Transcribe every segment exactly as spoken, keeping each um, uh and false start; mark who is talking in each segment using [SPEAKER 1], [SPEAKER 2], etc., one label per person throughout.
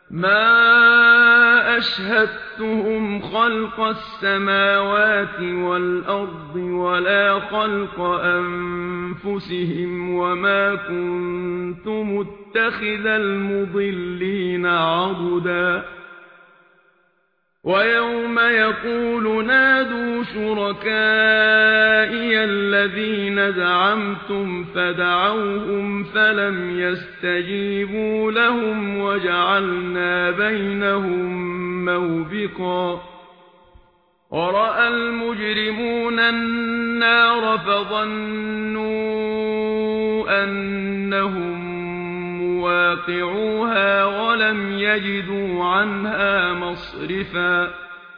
[SPEAKER 1] ما أشهدتهم خلق السماوات والأرض ولا خلق أنفسهم وما كنت متخذ المضلين عضدا ويوم يقول نادوا شركائي الذين زعمتم فدعوهم فلم يستجيبوا لهم وجعلنا بينهم موبقا ورأى المجرمون النار فظنوا أنهم مواقعوها ولم يجدوا عنها مصرفا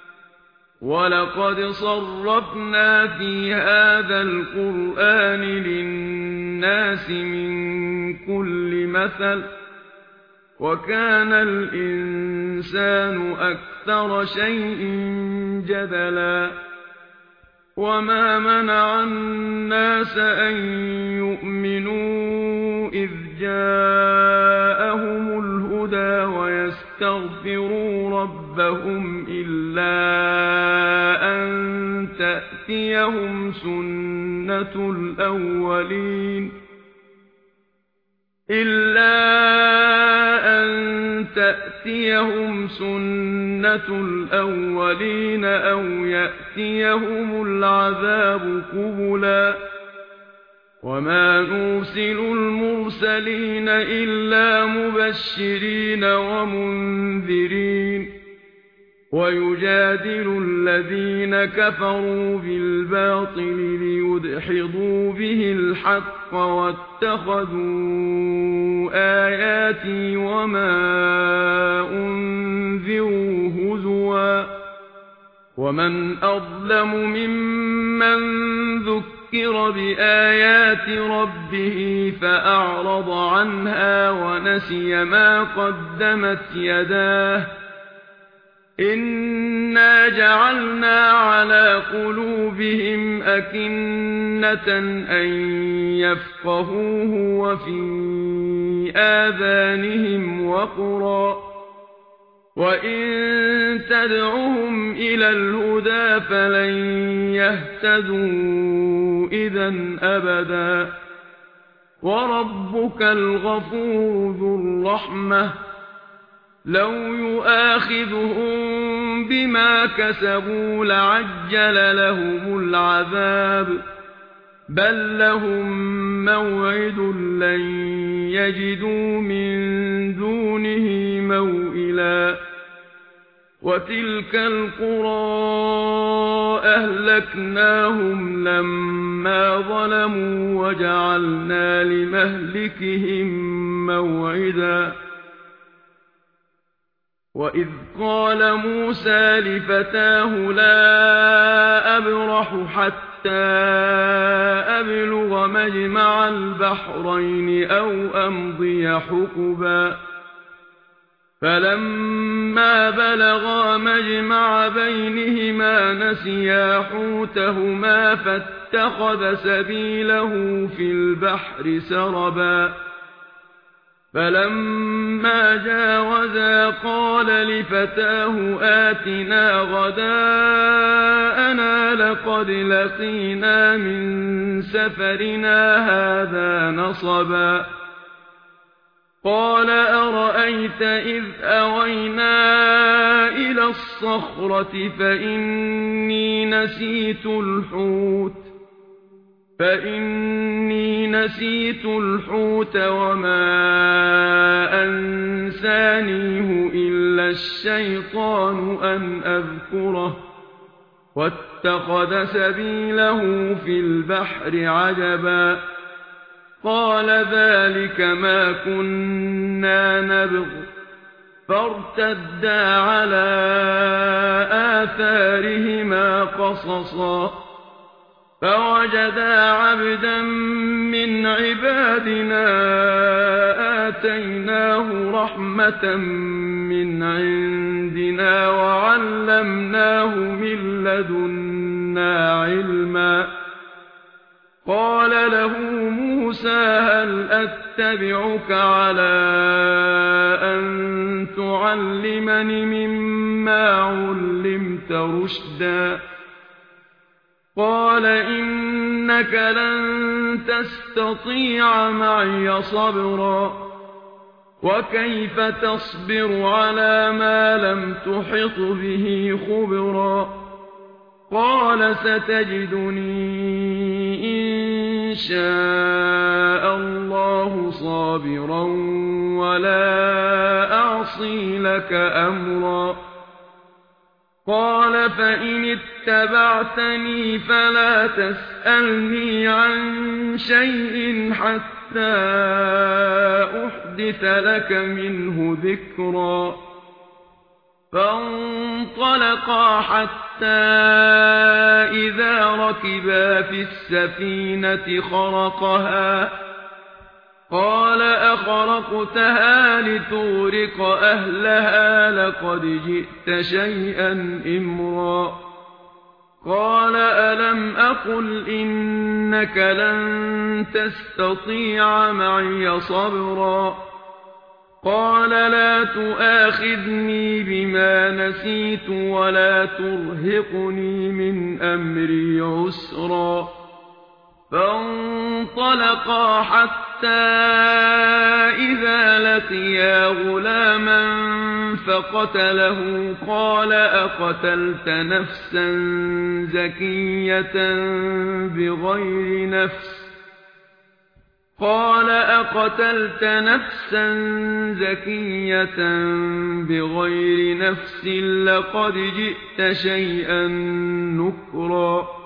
[SPEAKER 1] ولقد صرفنا في هذا القرآن للناس من كل مثل وكان الإنسان أكثر شيء جدلا وما منع الناس أن يؤمنوا إذ جاءهم الهدى ويستغفروا ربهم إلا أن تأتيهم سنة الأولين إلا أن تأتيهم سنة الأولين أو يأتيهم العذاب قبلا وما نرسل المرسلين إلا مبشرين ومنذرين ويجادل الذين كفروا بالباطل ليدحضوا به الحق واتخذوا آياتي وما أنذروا هزوا ومن أظلم ممن ذكر بآيات ربه فأعرض عنها ونسي ما قدمت يداه إنا جعلنا على قلوبهم أكنة أن يفقهوه وفي آذانهم وقرا وإن تدعهم إلى الهدى فلن يهتدوا إذا أبدا وربك الغفور ذو الرحمة لو يؤاخذهم بما كسبوا لعجل لهم العذاب بل لهم موعد لن يجدوا من دونه موئلا وتلك القرى أهلكناهم لما ظلموا وجعلنا لمهلكهم موعدا وإذ قال موسى لفتاه لا أبرح حتى أبلغ مجمع البحرين أو أمضي حقبا فلما بلغا مجمع بينهما نسيا حوتهما فاتخذ سبيله في البحر سربا فلما جاوزا قال لفتاه آتنا غداءنا لقد لقينا من سفرنا هذا نصبا قال أرأيت إذ أوينا إلى الصخرة فإني نسيت الحوت فإني نسيت الحوت وما أنسانيه إلا الشيطان أن أذكره واتخذ سبيله في البحر عجبا قال ذلك ما كنا نبغ فارتدا على آثارهما قصصا فوجدا عبدا من عبادنا آتيناه رحمة من عندنا وعلمناه من لدنا علما قال له موسى هل أتبعك على أن تعلمني مما علمت رشدا قال إنك لن تستطيع معي صبرا وكيف تصبر على ما لم تحط به خبرا قال ستجدني إن شاء الله صابرا ولا أعصي لك أمرا قال فإن اتبعتني فلا تسألني عن شيء حتى أحدث لك منه ذكرا فانطلقا حتى إذا ركبا في السفينة خرقها قال أخرقتها لتغرق أهلها لقد جئت شيئا إمرا قال ألم أقل إنك لن تستطيع معي صبرا قال لا تؤاخذني بما نسيت ولا ترهقني من أمري عسرا فانطلقا حتى إذا لقيا غلاما فقتله قال أقتلت نفسا زكية بغير نفس قال أقتلت نفسا زكية بغير نفس لقد جئت شيئا نكرا